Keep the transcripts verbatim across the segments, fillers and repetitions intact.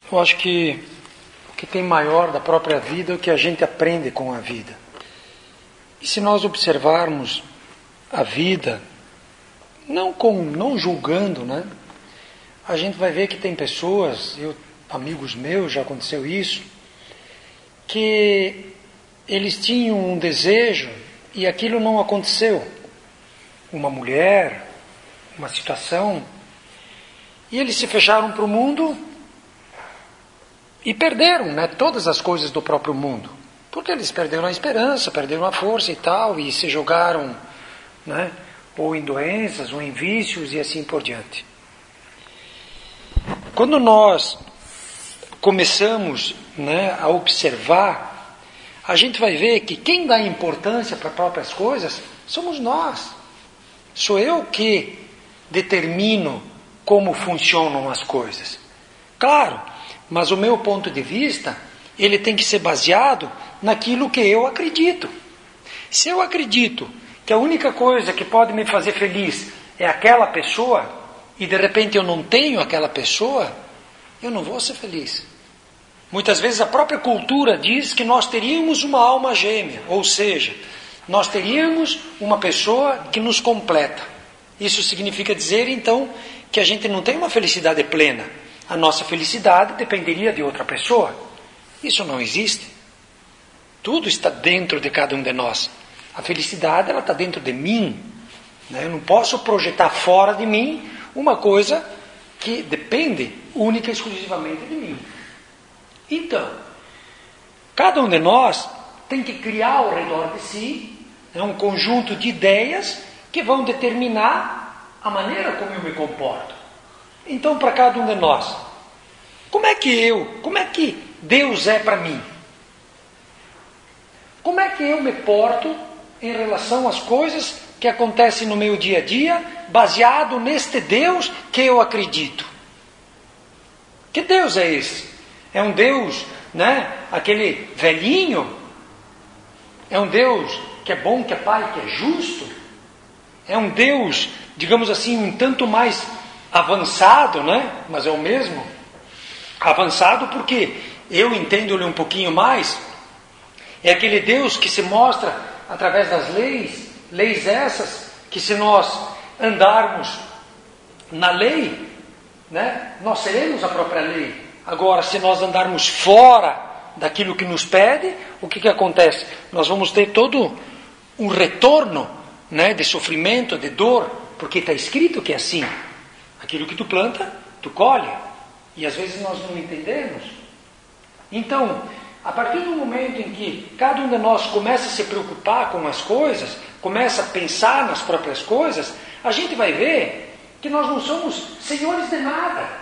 Eu acho que o que tem maior da própria vida é o que a gente aprende com a vida. E se nós observarmos a vida, não, com, não julgando, né? A gente vai ver que tem pessoas, eu, amigos meus, já aconteceu isso, que eles tinham um desejo e aquilo não aconteceu. Uma mulher, uma situação, e eles se fecharam para o mundo e perderam, né, todas as coisas do próprio mundo. Porque eles perderam a esperança, perderam a força e tal, e se jogaram, né, ou em doenças, ou em vícios e assim por diante. Quando nós começamos, né, a observar, a gente vai ver que quem dá importância para as próprias coisas somos nós. Sou eu que determino como funcionam as coisas. Claro, mas o meu ponto de vista, ele tem que ser baseado naquilo que eu acredito. Se eu acredito que a única coisa que pode me fazer feliz é aquela pessoa, e de repente eu não tenho aquela pessoa, eu não vou ser feliz. Muitas vezes a própria cultura diz que nós teríamos uma alma gêmea, ou seja, nós teríamos uma pessoa que nos completa. Isso significa dizer, então, que a gente não tem uma felicidade plena. A nossa felicidade dependeria de outra pessoa. Isso não existe. Tudo está dentro de cada um de nós. A felicidade, ela está dentro de mim. Né? Eu não posso projetar fora de mim uma coisa que depende única e exclusivamente de mim. Então, cada um de nós tem que criar ao redor de si, né, um conjunto de ideias que vão determinar a maneira como eu me comporto. Então, para cada um de nós, como é que eu, como é que Deus é para mim? Como é que eu me porto em relação às coisas que acontecem no meu dia a dia, baseado neste Deus que eu acredito? Que Deus é esse? É um Deus, né, aquele velhinho? É um Deus que é bom, que é pai, que é justo? É um Deus, digamos assim, um tanto mais avançado, né? Mas é o mesmo. Avançado porque eu entendo-lhe um pouquinho mais. É aquele Deus que se mostra através das leis, leis essas que se nós andarmos na lei, né, nós seremos a própria lei. Agora, se nós andarmos fora daquilo que nos pede, o que, que acontece? Nós vamos ter todo um retorno, né, de sofrimento, de dor, porque está escrito que é assim. Aquilo que tu planta, tu colhe. E às vezes nós não entendemos. Então, a partir do momento em que cada um de nós começa a se preocupar com as coisas, começa a pensar nas próprias coisas, a gente vai ver que nós não somos senhores de nada.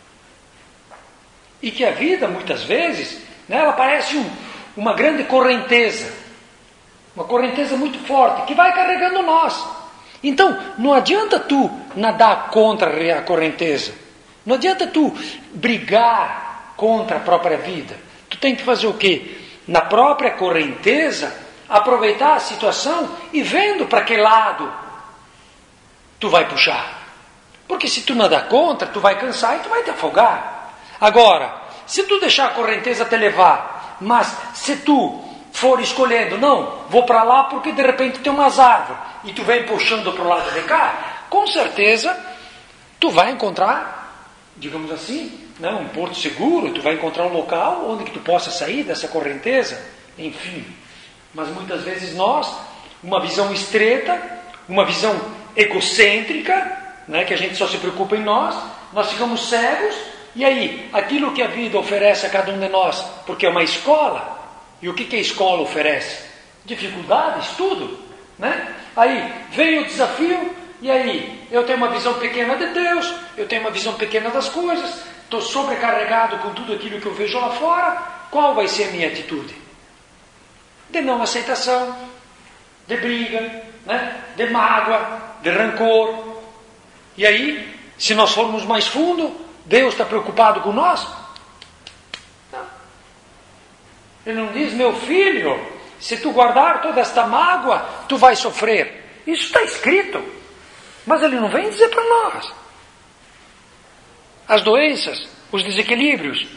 E que a vida, muitas vezes, né, ela parece um, uma grande correnteza. Uma correnteza muito forte, que vai carregando nós. Então, não adianta tu nadar contra a correnteza. Não adianta tu brigar contra a própria vida. Tu tem que fazer o quê? Na própria correnteza, aproveitar a situação e vendo para que lado tu vai puxar. Porque se tu nadar contra, tu vai cansar e tu vai te afogar. Agora, se tu deixar a correnteza te levar, mas se tu for escolhendo, não, vou para lá porque de repente tem umas árvores, e tu vem puxando para o lado de cá, com certeza tu vai encontrar, digamos assim, né, um porto seguro, tu vai encontrar um local onde que tu possa sair dessa correnteza, enfim. Mas muitas vezes nós, uma visão estreita, uma visão egocêntrica, né, que a gente só se preocupa em nós, nós ficamos cegos, e aí, aquilo que a vida oferece a cada um de nós, porque é uma escola, e o que, que a escola oferece? Dificuldades, tudo, né? Aí vem o desafio, e aí eu tenho uma visão pequena de Deus, eu tenho uma visão pequena das coisas, estou sobrecarregado com tudo aquilo que eu vejo lá fora. Qual vai ser a minha atitude? De não aceitação, de briga, né? De mágoa, de rancor. E aí, se nós formos mais fundo, Deus está preocupado com nós? Não. Ele não diz, meu filho, se tu guardar toda esta mágoa, tu vai sofrer. Isso está escrito. Mas ele não vem dizer para nós. As doenças, os desequilíbrios,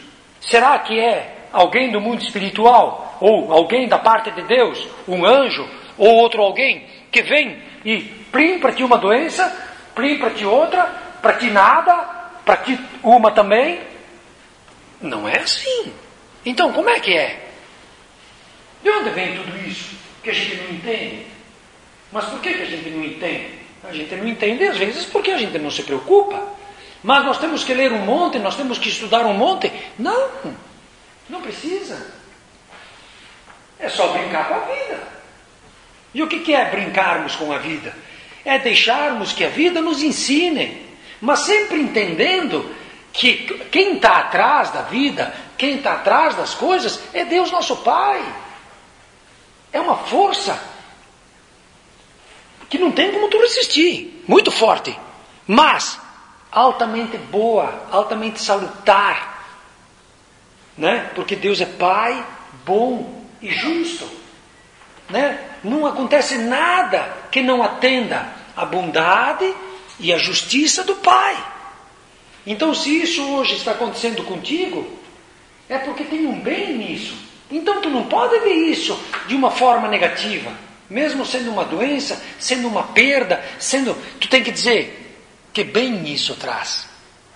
Será que é alguém do mundo espiritual? Ou alguém da parte de Deus? Um anjo? Ou outro alguém? Que vem e plim para ti uma doença, plim para ti outra, para ti nada, para ti uma também? Não é assim. Então como é que é? De onde vem tudo isso? Que a gente não entende. Mas por que, que a gente não entende? A gente não entende às vezes porque a gente não se preocupa. Mas nós temos que ler um monte, nós temos que estudar um monte. Não, não precisa. É só brincar com a vida. E o que, que é brincarmos com a vida? É deixarmos que a vida nos ensine, mas sempre entendendo que quem está atrás da vida, quem está atrás das coisas, é Deus nosso Pai. É uma força que não tem como tu resistir, muito forte, mas altamente boa, altamente salutar, né? Porque Deus é Pai bom e justo, né? Não acontece nada que não atenda a bondade e a justiça do Pai. Então, se isso hoje está acontecendo contigo, é porque tem um bem nisso. Então, tu não pode ver isso de uma forma negativa. Mesmo sendo uma doença, sendo uma perda, sendo... Tu tem que dizer, que bem isso traz.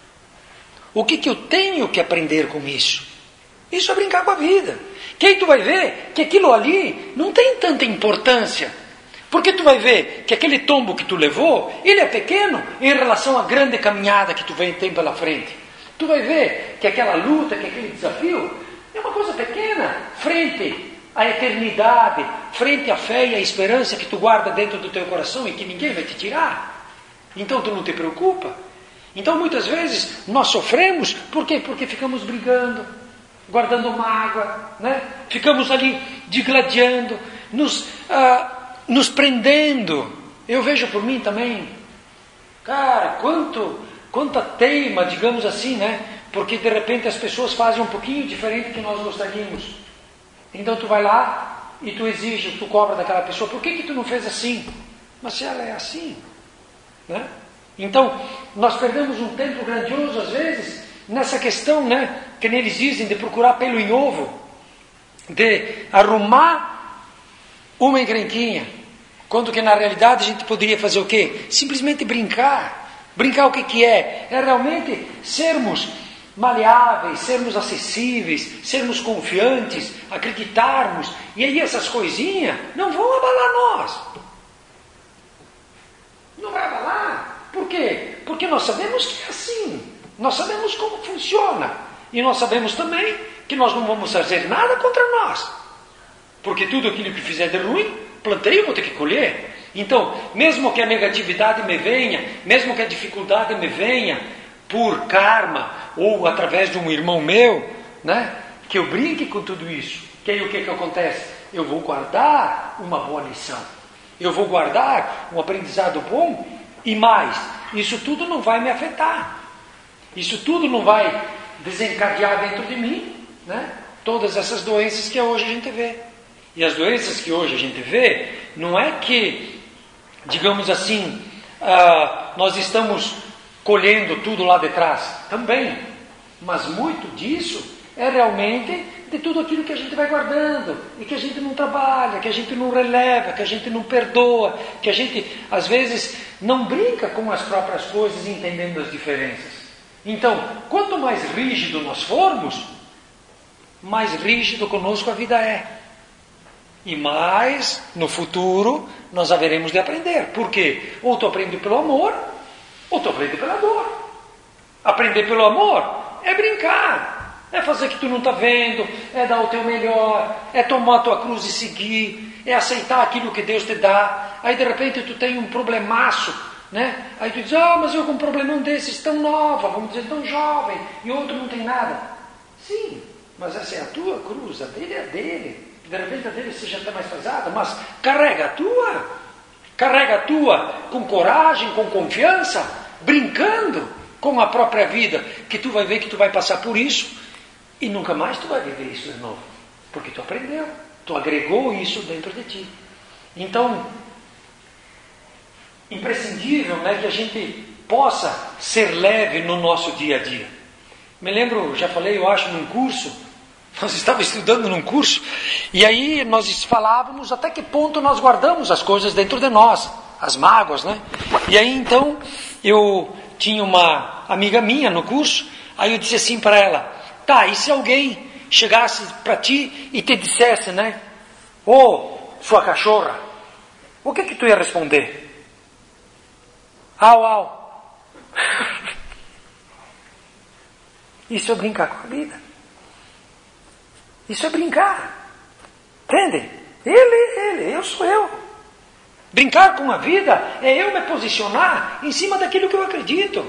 O que, que eu tenho que aprender com isso? Isso é brincar com a vida. Que aí tu vai ver que aquilo ali não tem tanta importância. Porque tu vai ver que aquele tombo que tu levou, ele é pequeno em relação à grande caminhada que tu vem tem pela frente. Tu vai ver que aquela luta, que aquele desafio, é uma coisa pequena, frente à eternidade, frente à fé e à esperança que tu guarda dentro do teu coração e que ninguém vai te tirar. Então tu não te preocupa. Então muitas vezes nós sofremos, por quê? Porque ficamos brigando, guardando mágoa, né? Ficamos ali digladiando, nos, ah, nos prendendo. Eu vejo por mim também, cara, quanto, quanta teima, digamos assim, né? Porque de repente as pessoas fazem um pouquinho diferente do que nós gostaríamos. Então tu vai lá e tu exige, tu cobra daquela pessoa, por que que tu não fez assim? Mas se ela é assim, né? Então nós perdemos um tempo grandioso às vezes nessa questão, né? Que eles dizem de procurar pelo em ovo, de arrumar uma encrenquinha, quando que na realidade a gente poderia fazer o quê? Simplesmente brincar. Brincar o que que é? É realmente sermos maleáveis, sermos acessíveis, sermos confiantes, acreditarmos, e aí essas coisinhas não vão abalar nós. Não vai abalar. Por quê? Porque nós sabemos que é assim. Nós sabemos como funciona. E nós sabemos também que nós não vamos fazer nada contra nós. Porque tudo aquilo que fizer de ruim, plantei, eu vou ter que colher. Então, mesmo que a negatividade me venha, mesmo que a dificuldade me venha por karma, ou através de um irmão meu, né, que eu brinque com tudo isso, que aí o que, que acontece? Eu vou guardar uma boa lição. Eu vou guardar um aprendizado bom e mais. Isso tudo não vai me afetar. Isso tudo não vai desencadear dentro de mim, né, todas essas doenças que hoje a gente vê. E as doenças que hoje a gente vê, não é que, digamos assim, ah, nós estamos colhendo tudo lá de trás. Também. Mas muito disso é realmente de tudo aquilo que a gente vai guardando e que a gente não trabalha, que a gente não releva, que a gente não perdoa, que a gente às vezes não brinca com as próprias coisas entendendo as diferenças. Então, quanto mais rígido nós formos, mais rígido conosco a vida é. E mais, no futuro, nós haveremos de aprender. Por quê? Ou tu aprende pelo amor, ou tu aprende pela dor. Aprender pelo amor é brincar, é fazer que tu não está vendo, é dar o teu melhor, é tomar a tua cruz e seguir, é aceitar aquilo que Deus te dá. Aí de repente tu tem um problemaço, né? Aí tu diz, ah, mas eu com um problemão desses tão nova, vamos dizer, tão jovem, e outro não tem nada. Sim, mas essa é a tua cruz, a dele é a dele. De repente a dele seja até mais pesada, mas carrega a tua, carrega a tua com coragem, com confiança, brincando com a própria vida, que tu vai ver que tu vai passar por isso e nunca mais tu vai viver isso de novo, porque tu aprendeu, tu agregou isso dentro de ti. Então, imprescindível, né, que a gente possa ser leve no nosso dia a dia. Me lembro, já falei, eu acho, num curso, nós estávamos estudando num curso, e aí nós falávamos até que ponto nós guardamos as coisas dentro de nós, as mágoas, né? E aí então, eu tinha uma amiga minha no curso, aí eu disse assim para ela, tá, e se alguém chegasse para ti e te dissesse, né, ô, oh, sua cachorra, o que que tu ia responder? Au, au. Isso é brincar com a vida. Isso é brincar. Entende? Ele, ele, eu sou eu. Brincar com a vida é eu me posicionar em cima daquilo que eu acredito.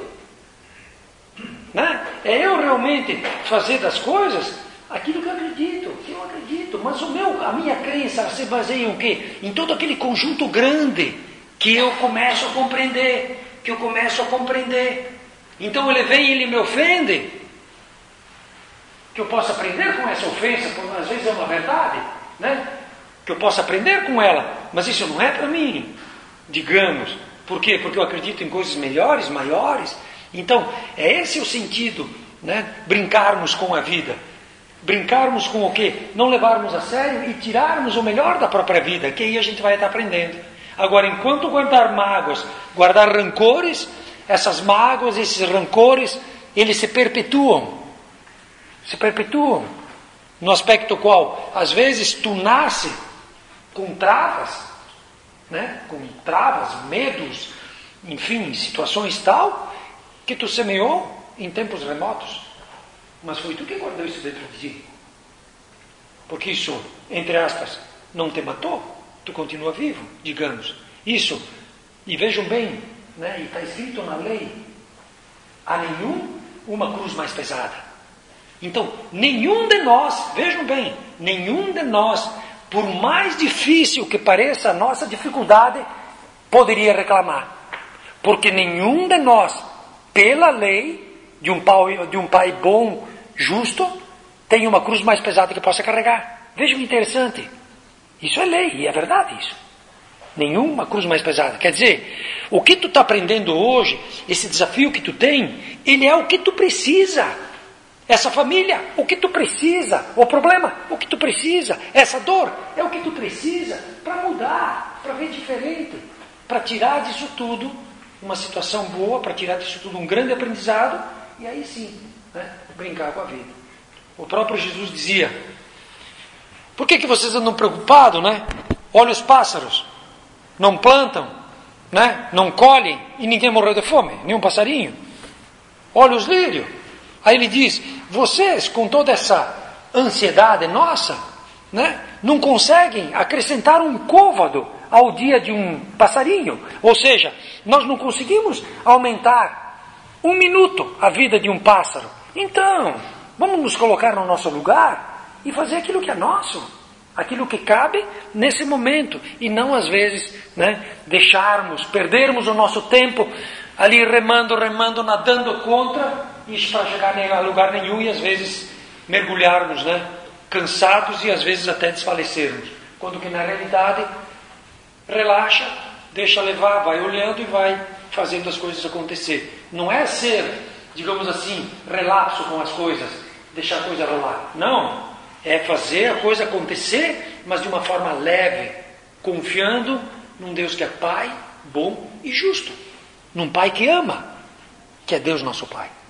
Né? É eu realmente fazer das coisas aquilo que eu acredito, que eu acredito. Mas o meu, a minha crença se baseia em o quê? Em todo aquele conjunto grande que eu começo a compreender. Que eu começo a compreender. Então ele vem e ele me ofende. Que eu possa aprender com essa ofensa, porque às vezes é uma verdade, né? Que eu possa aprender com ela, mas isso não é para mim, digamos. Por quê? Porque eu acredito em coisas melhores, maiores. Então, é esse o sentido, né? Brincarmos com a vida. Brincarmos com o quê? Não levarmos a sério e tirarmos o melhor da própria vida, que aí a gente vai estar aprendendo. Agora, enquanto guardar mágoas, guardar rancores, essas mágoas, esses rancores, eles se perpetuam. Se perpetuam. No aspecto qual, às vezes, tu nasce com travas, né? Com travas, medos, enfim, situações tal, que tu semeou em tempos remotos. Mas foi tu que guardou isso dentro de ti. Porque isso, entre aspas, não te matou, tu continua vivo, digamos. Isso, e vejam bem, né? E está escrito na lei, há nenhum uma cruz mais pesada. Então, nenhum de nós, vejam bem, nenhum de nós, por mais difícil que pareça a nossa dificuldade, poderia reclamar. Porque nenhum de nós, pela lei de um pai, de um pai bom, justo, tem uma cruz mais pesada que possa carregar. Vejam que interessante. Isso é lei, e é verdade isso. Nenhuma cruz mais pesada. Quer dizer, o que tu está aprendendo hoje, esse desafio que tu tem, ele é o que tu precisa. Essa família, o que tu precisa. O problema, o que tu precisa. Essa dor, é o que tu precisa para mudar, para ver diferente, para tirar disso tudo uma situação boa, para tirar disso tudo um grande aprendizado, e aí sim, né, brincar com a vida. O próprio Jesus dizia, por que que vocês andam preocupados, né? Olha os pássaros, não plantam, né? Não colhem, e ninguém morreu de fome, nenhum passarinho. Olha os lírios. Aí ele diz, vocês com toda essa ansiedade nossa, né, não conseguem acrescentar um côvado ao dia de um passarinho. Ou seja, nós não conseguimos aumentar um minuto a vida de um pássaro. Então, vamos nos colocar no nosso lugar e fazer aquilo que é nosso, aquilo que cabe nesse momento, e não às vezes, né, deixarmos, perdermos o nosso tempo ali remando, remando, nadando contra, e para chegar a lugar nenhum, e às vezes mergulharmos, né, cansados, e às vezes até desfalecermos. Quando que na realidade, relaxa, deixa levar, vai olhando e vai fazendo as coisas acontecer. Não é ser, digamos assim, relapso com as coisas, deixar a coisa rolar. Não, é fazer a coisa acontecer, mas de uma forma leve, confiando num Deus que é Pai, bom e justo. Num Pai que ama, que é Deus nosso Pai.